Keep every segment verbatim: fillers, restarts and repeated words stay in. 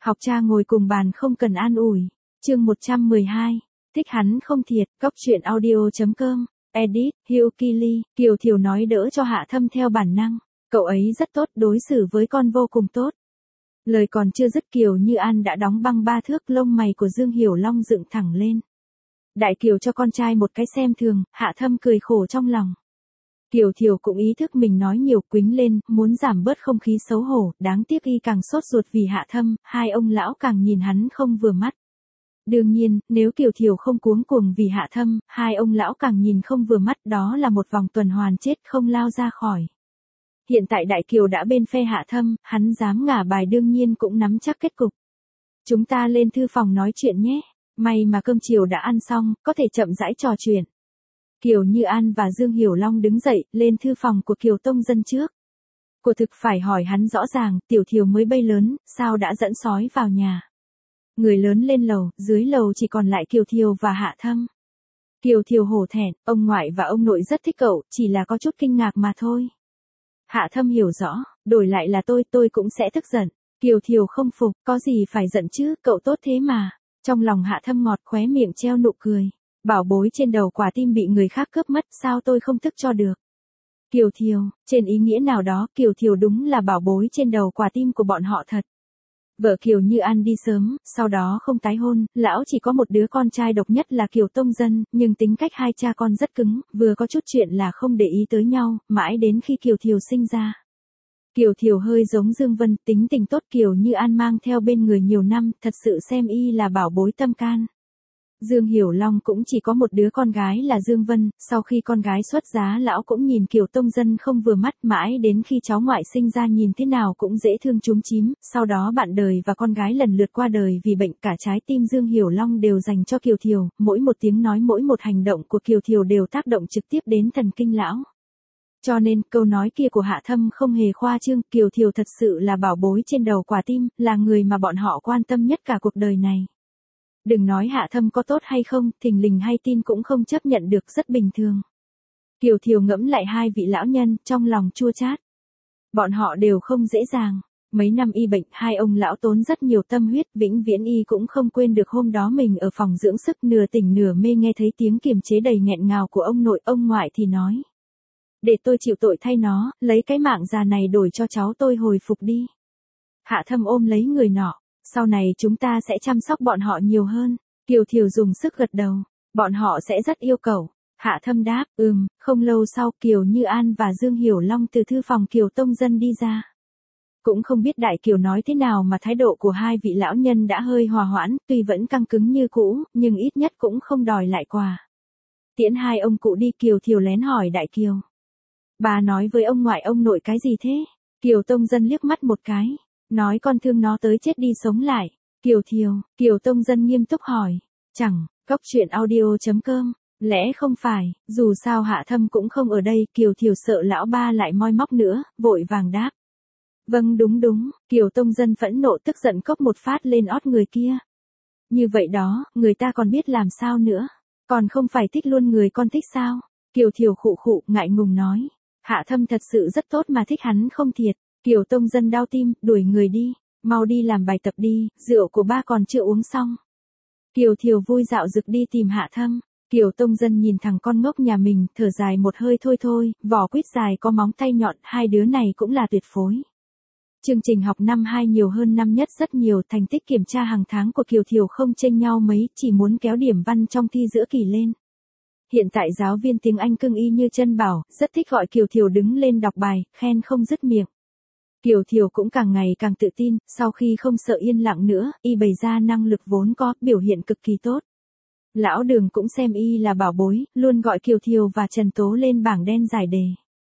Học cha ngồi cùng bàn không cần an ủi. Chương một trăm mười hai. Thích hắn không thiệt. Góc truyện audio chấm com. Edit, Hugh Keely. Kiều Thiều nói đỡ cho Hạ Thâm theo bản năng. Cậu ấy rất tốt, đối xử với con vô cùng tốt. Lời còn chưa dứt Kiều Như An đã đóng băng ba thước, lông mày của Dương Hiểu Long dựng thẳng lên. Đại Kiều cho con trai một cái xem thường, Hạ Thâm cười khổ trong lòng. Kiều Thiều cũng ý thức mình nói nhiều, quýnh lên, muốn giảm bớt không khí xấu hổ, đáng tiếc y càng sốt ruột vì Hạ Thâm, hai ông lão càng nhìn hắn không vừa mắt. Đương nhiên, nếu Kiều Thiều không cuống cuồng vì Hạ Thâm, hai ông lão càng nhìn không vừa mắt, đó là một vòng tuần hoàn chết không lao ra khỏi. Hiện tại Đại Kiều đã bên phe Hạ Thâm, hắn dám ngả bài đương nhiên cũng nắm chắc kết cục. Chúng ta lên thư phòng nói chuyện nhé, may mà cơm chiều đã ăn xong, có thể chậm rãi trò chuyện. Kiều Như An và Dương Hiểu Long đứng dậy, lên thư phòng của Kiều Tông Dân trước. Cô thực phải hỏi hắn rõ ràng, Tiểu Thiều mới bay lớn, sao đã dẫn sói vào nhà. Người lớn lên lầu, dưới lầu chỉ còn lại Kiều Thiều và Hạ Thâm. Kiều Thiều hổ thẹn, ông ngoại và ông nội rất thích cậu, chỉ là có chút kinh ngạc mà thôi. Hạ Thâm hiểu rõ, đổi lại là tôi, tôi cũng sẽ tức giận. Kiều Thiều không phục, có gì phải giận chứ, cậu tốt thế mà. Trong lòng Hạ Thâm ngọt, khóe miệng treo nụ cười. Bảo bối trên đầu quả tim bị người khác cướp mất, sao tôi không tức cho được. Kiều Thiều, trên ý nghĩa nào đó, Kiều Thiều đúng là bảo bối trên đầu quả tim của bọn họ thật. Vợ Kiều Như An đi sớm, sau đó không tái hôn, lão chỉ có một đứa con trai độc nhất là Kiều Tông Dân, nhưng tính cách hai cha con rất cứng, vừa có chút chuyện là không để ý tới nhau, mãi đến khi Kiều Thiều sinh ra. Kiều Thiều hơi giống Dương Vân, tính tình tốt, Kiều Như An mang theo bên người nhiều năm, thật sự xem y là bảo bối tâm can. Dương Hiểu Long cũng chỉ có một đứa con gái là Dương Vân, sau khi con gái xuất giá lão cũng nhìn Kiều Tông Dân không vừa mắt, mãi đến khi cháu ngoại sinh ra nhìn thế nào cũng dễ thương chúm chím, sau đó bạn đời và con gái lần lượt qua đời vì bệnh, cả trái tim Dương Hiểu Long đều dành cho Kiều Thiều, mỗi một tiếng nói mỗi một hành động của Kiều Thiều đều tác động trực tiếp đến thần kinh lão. Cho nên, câu nói kia của Hạ Thâm không hề khoa trương, Kiều Thiều thật sự là bảo bối trên đầu quả tim, là người mà bọn họ quan tâm nhất cả cuộc đời này. Đừng nói Hạ Thâm có tốt hay không, thình lình hay tin cũng không chấp nhận được, rất bình thường. Kiều Thiều ngẫm lại hai vị lão nhân, trong lòng chua chát. Bọn họ đều không dễ dàng. Mấy năm y bệnh, hai ông lão tốn rất nhiều tâm huyết, vĩnh viễn y cũng không quên được hôm đó mình ở phòng dưỡng sức nửa tỉnh nửa mê nghe thấy tiếng kiềm chế đầy nghẹn ngào của ông nội, ông ngoại thì nói. Để tôi chịu tội thay nó, lấy cái mạng già này đổi cho cháu tôi hồi phục đi. Hạ Thâm ôm lấy người nọ. Sau này chúng ta sẽ chăm sóc bọn họ nhiều hơn. Kiều Thiều dùng sức gật đầu. Bọn họ sẽ rất yêu cầu. Hạ Thâm đáp, ừm, không lâu sau Kiều Như An và Dương Hiểu Long từ thư phòng Kiều Tông Dân đi ra. Cũng không biết Đại Kiều nói thế nào mà thái độ của hai vị lão nhân đã hơi hòa hoãn, tuy vẫn căng cứng như cũ, nhưng ít nhất cũng không đòi lại quà. Tiễn hai ông cụ đi, Kiều Thiều lén hỏi Đại Kiều. Bà nói với ông ngoại ông nội cái gì thế? Kiều Tông Dân liếc mắt một cái. Nói con thương nó tới chết đi sống lại. Kiều Thiều, Kiều Tông Dân nghiêm túc hỏi. Chẳng, góc truyện audio chấm com. Lẽ không phải, dù sao Hạ Thâm cũng không ở đây, Kiều Thiều sợ lão ba lại moi móc nữa, vội vàng đáp. Vâng đúng đúng, Kiều Tông Dân phẫn nộ tức giận cốc một phát lên ót người kia. Như vậy đó, người ta còn biết làm sao nữa. Còn không phải thích luôn người con thích sao? Kiều Thiều khụ khụ, ngại ngùng nói. Hạ Thâm thật sự rất tốt mà thích hắn không thiệt. Kiều Tông Dân đau tim, đuổi người đi, mau đi làm bài tập đi, rượu của ba còn chưa uống xong. Kiều Thiều vui dạo rực đi tìm Hạ Thâm. Kiều Tông Dân nhìn thằng con ngốc nhà mình, thở dài một hơi thôi thôi, vỏ quýt dài có móng tay nhọn, hai đứa này cũng là tuyệt phối. Chương trình học năm hai nhiều hơn năm nhất rất nhiều, thành tích kiểm tra hàng tháng của Kiều Thiều không chênh nhau mấy, chỉ muốn kéo điểm văn trong thi giữa kỳ lên. Hiện tại giáo viên tiếng Anh cưng y như chân bảo, rất thích gọi Kiều Thiều đứng lên đọc bài, khen không dứt miệng. Kiều Thiều cũng càng ngày càng tự tin, sau khi không sợ yên lặng nữa, y bày ra năng lực vốn có, biểu hiện cực kỳ tốt. Lão Đường cũng xem y là bảo bối, luôn gọi Kiều Thiều và Trần Tố lên bảng đen giải đề.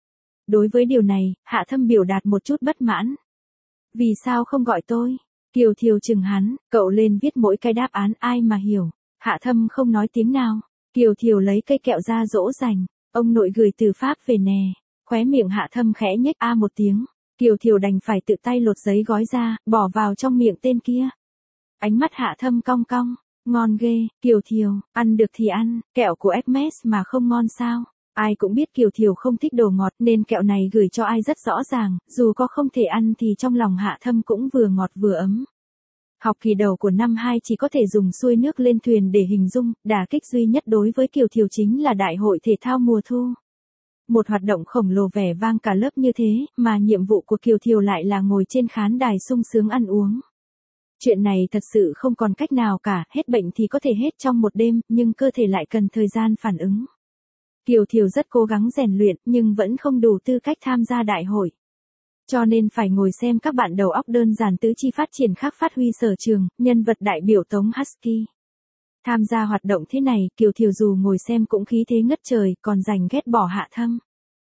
Đối với điều này, Hạ Thâm biểu đạt một chút bất mãn. Vì sao không gọi tôi? Kiều Thiều chừng hắn, cậu lên viết mỗi cái đáp án ai mà hiểu. Hạ Thâm không nói tiếng nào. Kiều Thiều lấy cây kẹo ra dỗ dành. Ông nội gửi từ Pháp về nè. Khóe miệng Hạ Thâm khẽ nhếch a một tiếng. Kiều Thiều đành phải tự tay lột giấy gói ra, bỏ vào trong miệng tên kia. Ánh mắt Hạ Thâm cong cong. Ngon ghê, Kiều Thiều, ăn được thì ăn, kẹo của Hermes mà không ngon sao? Ai cũng biết Kiều Thiều không thích đồ ngọt nên kẹo này gửi cho ai rất rõ ràng, dù có không thể ăn thì trong lòng Hạ Thâm cũng vừa ngọt vừa ấm. Học kỳ đầu của năm hai chỉ có thể dùng xuôi nước lên thuyền để hình dung, đả kích duy nhất đối với Kiều Thiều chính là đại hội thể thao mùa thu. Một hoạt động khổng lồ vẻ vang cả lớp như thế, mà nhiệm vụ của Kiều Thiều lại là ngồi trên khán đài sung sướng ăn uống. Chuyện này thật sự không còn cách nào cả, hết bệnh thì có thể hết trong một đêm, nhưng cơ thể lại cần thời gian phản ứng. Kiều Thiều rất cố gắng rèn luyện, nhưng vẫn không đủ tư cách tham gia đại hội. Cho nên phải ngồi xem các bạn đầu óc đơn giản tứ chi phát triển khác phát huy sở trường, nhân vật đại biểu Tống Husky. Tham gia hoạt động thế này, Kiều Thiều dù ngồi xem cũng khí thế ngất trời, còn giành ghét bỏ Hạ Thâm.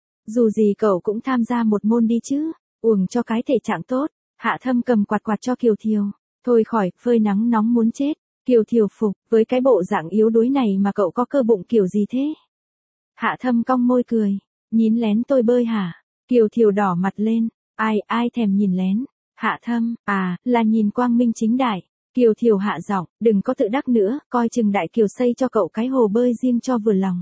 Dù gì cậu cũng tham gia một môn đi chứ, uổng cho cái thể trạng tốt. Hạ Thâm cầm quạt quạt cho Kiều Thiều. Thôi khỏi, phơi nắng nóng muốn chết. Kiều Thiều phục, với cái bộ dạng yếu đuối này mà cậu có cơ bụng kiểu gì thế? Hạ Thâm cong môi cười. Nhín lén tôi bơi hả? Kiều Thiều đỏ mặt lên. Ai, ai thèm nhìn lén. Hạ Thâm, à, là nhìn quang minh chính đại. Kiều Thiều hạ giọng, đừng có tự đắc nữa, coi chừng đại kiều xây cho cậu cái hồ bơi riêng cho vừa lòng.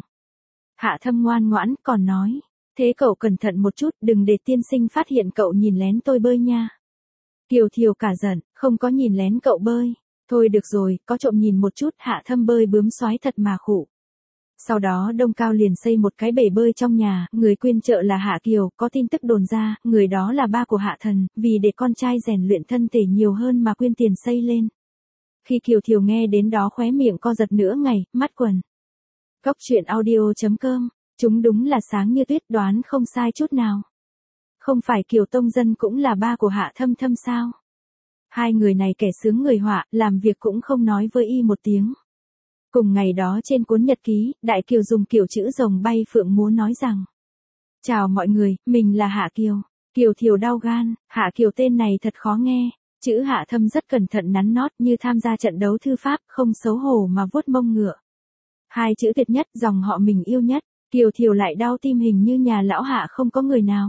Hạ Thâm ngoan ngoãn, còn nói. Thế cậu cẩn thận một chút, đừng để tiên sinh phát hiện cậu nhìn lén tôi bơi nha. Kiều Thiều cả giận, không có nhìn lén cậu bơi. Thôi được rồi, có trộm nhìn một chút. Hạ Thâm bơi bướm xoái thật mà khụ. Sau đó Đông Cao liền xây một cái bể bơi trong nhà, người quyên trợ là Hạ Kiều, có tin tức đồn ra, người đó là ba của Hạ Thần, vì để con trai rèn luyện thân thể nhiều hơn mà quyên tiền xây lên. Khi Kiều Thiều nghe đến đó khóe miệng co giật nửa ngày, mắt quần. Cốc truyện audio chấm com, chúng đúng là sáng như tuyết, đoán không sai chút nào. Không phải Kiều Tông Dân cũng là ba của Hạ Thâm Thâm sao? Hai người này kẻ sướng người họa, làm việc cũng không nói với y một tiếng. Cùng ngày đó trên cuốn nhật ký, Đại Kiều dùng kiểu chữ rồng bay phượng múa nói rằng: Chào mọi người, mình là Hạ Kiều. Kiều Thiều đau gan, Hạ Kiều tên này thật khó nghe. Chữ Hạ Thâm rất cẩn thận nắn nót như tham gia trận đấu thư pháp, không xấu hổ mà vuốt mông ngựa. Hai chữ tuyệt nhất, dòng họ mình yêu nhất. Kiều Thiều lại đau tim hình như nhà lão Hạ không có người nào.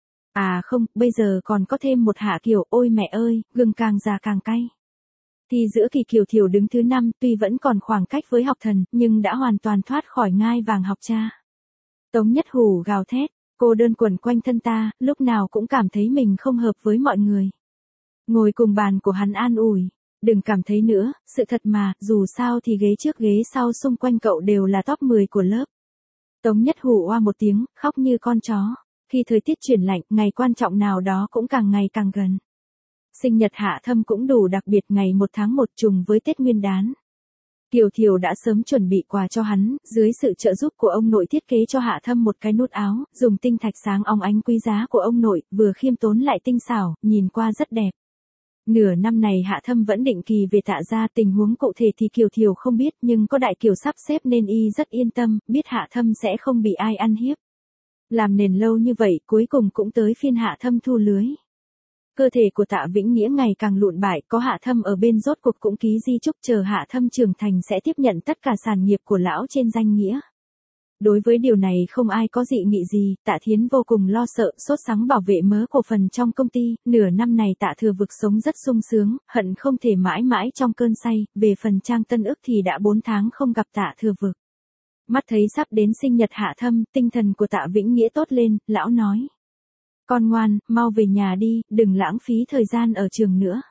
À không, bây giờ còn có thêm một Hạ Kiều, ôi mẹ ơi, gừng càng già càng cay. Thì giữa kỳ Kiều Thiều đứng thứ năm, tuy vẫn còn khoảng cách với học thần, nhưng đã hoàn toàn thoát khỏi ngai vàng học cha. Tống Nhất Hủ gào thét, cô đơn quẩn quanh thân ta, lúc nào cũng cảm thấy mình không hợp với mọi người. Ngồi cùng bàn của hắn an ủi, đừng cảm thấy nữa, sự thật mà, dù sao thì ghế trước ghế sau xung quanh cậu đều là top mười của lớp. Tống Nhất Hủ oa một tiếng, khóc như con chó. Khi thời tiết chuyển lạnh, ngày quan trọng nào đó cũng càng ngày càng gần. Sinh nhật Hạ Thâm cũng đủ đặc biệt, ngày một tháng một trùng với Tết Nguyên đán. Kiều Thiều đã sớm chuẩn bị quà cho hắn, dưới sự trợ giúp của ông nội thiết kế cho Hạ Thâm một cái nút áo, dùng tinh thạch sáng óng ánh quý giá của ông nội, vừa khiêm tốn lại tinh xảo, nhìn qua rất đẹp. Nửa năm này Hạ Thâm vẫn định kỳ về Tạ gia, tình huống cụ thể thì Kiều Thiều không biết, nhưng có Đại Kiều sắp xếp nên y rất yên tâm, biết Hạ Thâm sẽ không bị ai ăn hiếp. Làm nền lâu như vậy, cuối cùng cũng tới phiên Hạ Thâm thu lưới. Cơ thể của Tạ Vĩnh Nghĩa ngày càng lụn bại, có Hạ Thâm ở bên rốt cuộc cũng ký di chúc chờ Hạ Thâm trưởng thành sẽ tiếp nhận tất cả sản nghiệp của lão trên danh nghĩa. Đối với điều này không ai có dị nghị gì, Tạ Thiến vô cùng lo sợ, sốt sắng bảo vệ mớ cổ phần trong công ty, nửa năm này Tạ Thừa Vực sống rất sung sướng, hận không thể mãi mãi trong cơn say, về phần Trang Tân Ức thì đã bốn tháng không gặp Tạ Thừa Vực. Mắt thấy sắp đến sinh nhật Hạ Thâm, tinh thần của Tạ Vĩnh Nghĩa tốt lên, lão nói. Con ngoan, mau về nhà đi, đừng lãng phí thời gian ở trường nữa.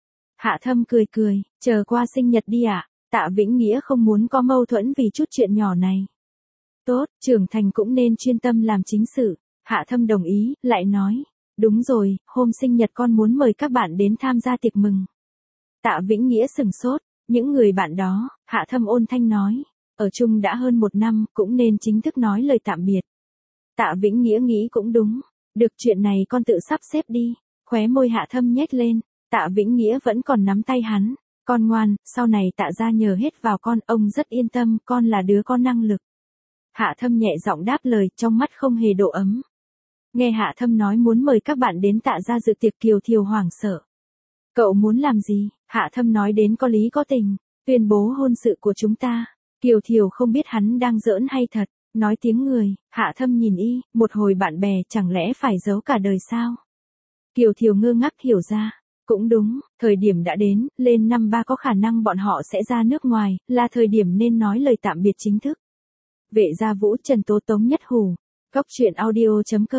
Hạ Thâm cười cười, chờ qua sinh nhật đi ạ. À? Tạ Vĩnh Nghĩa không muốn có mâu thuẫn vì chút chuyện nhỏ này. Tốt, trưởng thành cũng nên chuyên tâm làm chính sự. Hạ Thâm đồng ý, lại nói. Đúng rồi, hôm sinh nhật con muốn mời các bạn đến tham gia tiệc mừng. Tạ Vĩnh Nghĩa sừng sốt, những người bạn đó, Hạ Thâm ôn thanh nói. Ở chung đã hơn một năm, cũng nên chính thức nói lời tạm biệt. Tạ Vĩnh Nghĩa nghĩ cũng đúng. Được, chuyện này con tự sắp xếp đi. Khóe môi Hạ Thâm nhếch lên. Tạ Vĩnh Nghĩa vẫn còn nắm tay hắn. Con ngoan, sau này Tạ gia nhờ hết vào con, ông rất yên tâm, con là đứa có năng lực. Hạ Thâm nhẹ giọng đáp lời, trong mắt không hề độ ấm. Nghe Hạ Thâm nói muốn mời các bạn đến Tạ gia dự tiệc, Kiều Thiều hoảng sợ. Cậu muốn làm gì? Hạ Thâm nói đến có lý có tình. Tuyên bố hôn sự của chúng ta. Kiều Thiều không biết hắn đang giỡn hay thật. Nói tiếng người, Hạ Thâm nhìn y, một hồi bạn bè chẳng lẽ phải giấu cả đời sao? Kiều Thiều ngơ ngác hiểu ra. Cũng đúng, thời điểm đã đến, lên năm ba có khả năng bọn họ sẽ ra nước ngoài, là thời điểm nên nói lời tạm biệt chính thức. Vệ Gia Vũ, Trần Tố, Tống Nhất Hủ. Cốc truyện audio chấm com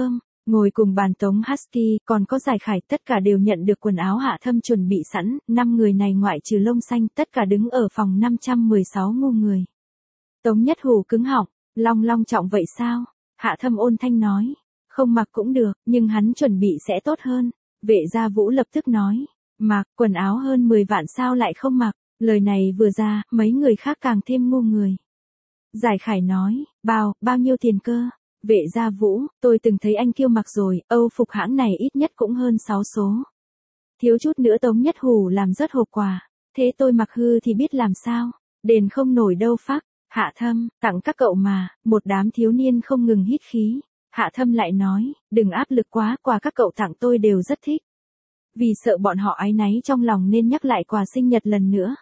Ngồi cùng bàn Tống Husky, còn có Giải Khải, tất cả đều nhận được quần áo Hạ Thâm chuẩn bị sẵn, năm người này ngoại trừ Lông Xanh, tất cả đứng ở phòng năm trăm mười sáu ngu người. Tống Nhất Hủ cứng họng, long long trọng vậy sao? Hạ Thâm ôn thanh nói, không mặc cũng được, nhưng hắn chuẩn bị sẽ tốt hơn. Vệ Gia Vũ lập tức nói, mặc, quần áo hơn mười vạn sao lại không mặc, lời này vừa ra, mấy người khác càng thêm ngu người. Giải Khải nói, bao, bao nhiêu tiền cơ? Vệ Gia Vũ, tôi từng thấy anh Kiêu mặc rồi, Âu phục hãng này ít nhất cũng hơn sáu số. Thiếu chút nữa Tống Nhất Hủ làm rớt hộp quà, thế tôi mặc hư thì biết làm sao, đền không nổi đâu phác. Hạ Thâm, tặng các cậu mà, một đám thiếu niên không ngừng hít khí. Hạ Thâm lại nói, đừng áp lực quá, quà các cậu tặng tôi đều rất thích. Vì sợ bọn họ áy náy trong lòng nên nhắc lại quà sinh nhật lần nữa.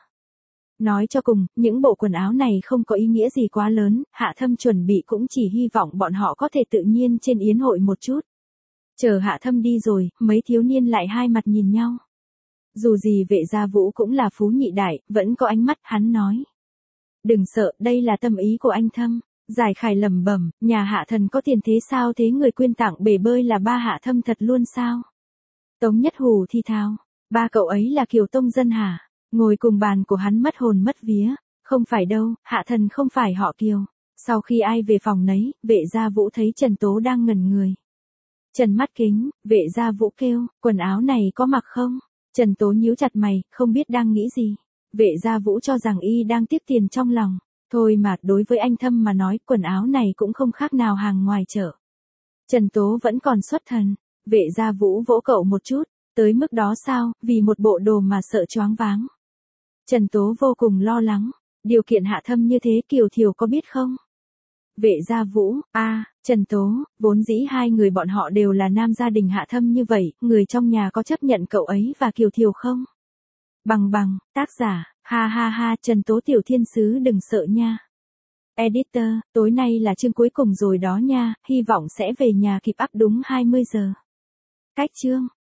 Nói cho cùng, những bộ quần áo này không có ý nghĩa gì quá lớn, Hạ Thâm chuẩn bị cũng chỉ hy vọng bọn họ có thể tự nhiên trên yến hội một chút. Chờ Hạ Thâm đi rồi, mấy thiếu niên lại hai mặt nhìn nhau. Dù gì Vệ Gia Vũ cũng là phú nhị đại, vẫn có ánh mắt, hắn nói. Đừng sợ, đây là tâm ý của anh Thâm. Giải Khải lẩm bẩm, nhà Hạ Thần có tiền thế sao thế, người quyên tặng bể bơi là ba Hạ Thâm thật luôn sao? Tống Nhất Hủ thi thào, ba cậu ấy là Kiều tông dân hả? Ngồi cùng bàn của hắn mất hồn mất vía, không phải đâu, Hạ Thần không phải họ Kiều. Sau khi ai về phòng nấy, Vệ Gia Vũ thấy Trần Tố đang ngẩn người. Trần mắt kính, Vệ Gia Vũ kêu, quần áo này có mặc không? Trần Tố nhíu chặt mày, không biết đang nghĩ gì. Vệ Gia Vũ cho rằng y đang tiếc tiền trong lòng. Thôi mà, đối với anh Thâm mà nói, quần áo này cũng không khác nào hàng ngoài chợ. Trần Tố vẫn còn xuất thần. Vệ Gia Vũ vỗ cậu một chút, tới mức đó sao, vì một bộ đồ mà sợ choáng váng. Trần Tố vô cùng lo lắng, điều kiện Hạ Thâm như thế Kiều Thiều có biết không? Vệ Gia Vũ, a à, Trần Tố, vốn dĩ hai người bọn họ đều là nam gia đình Hạ Thâm như vậy, người trong nhà có chấp nhận cậu ấy và Kiều Thiều không? Bằng bằng, tác giả, ha ha ha, Trần Tố tiểu thiên sứ đừng sợ nha. Editor, tối nay là chương cuối cùng rồi đó nha, hy vọng sẽ về nhà kịp up đúng hai mươi giờ. Cách chương.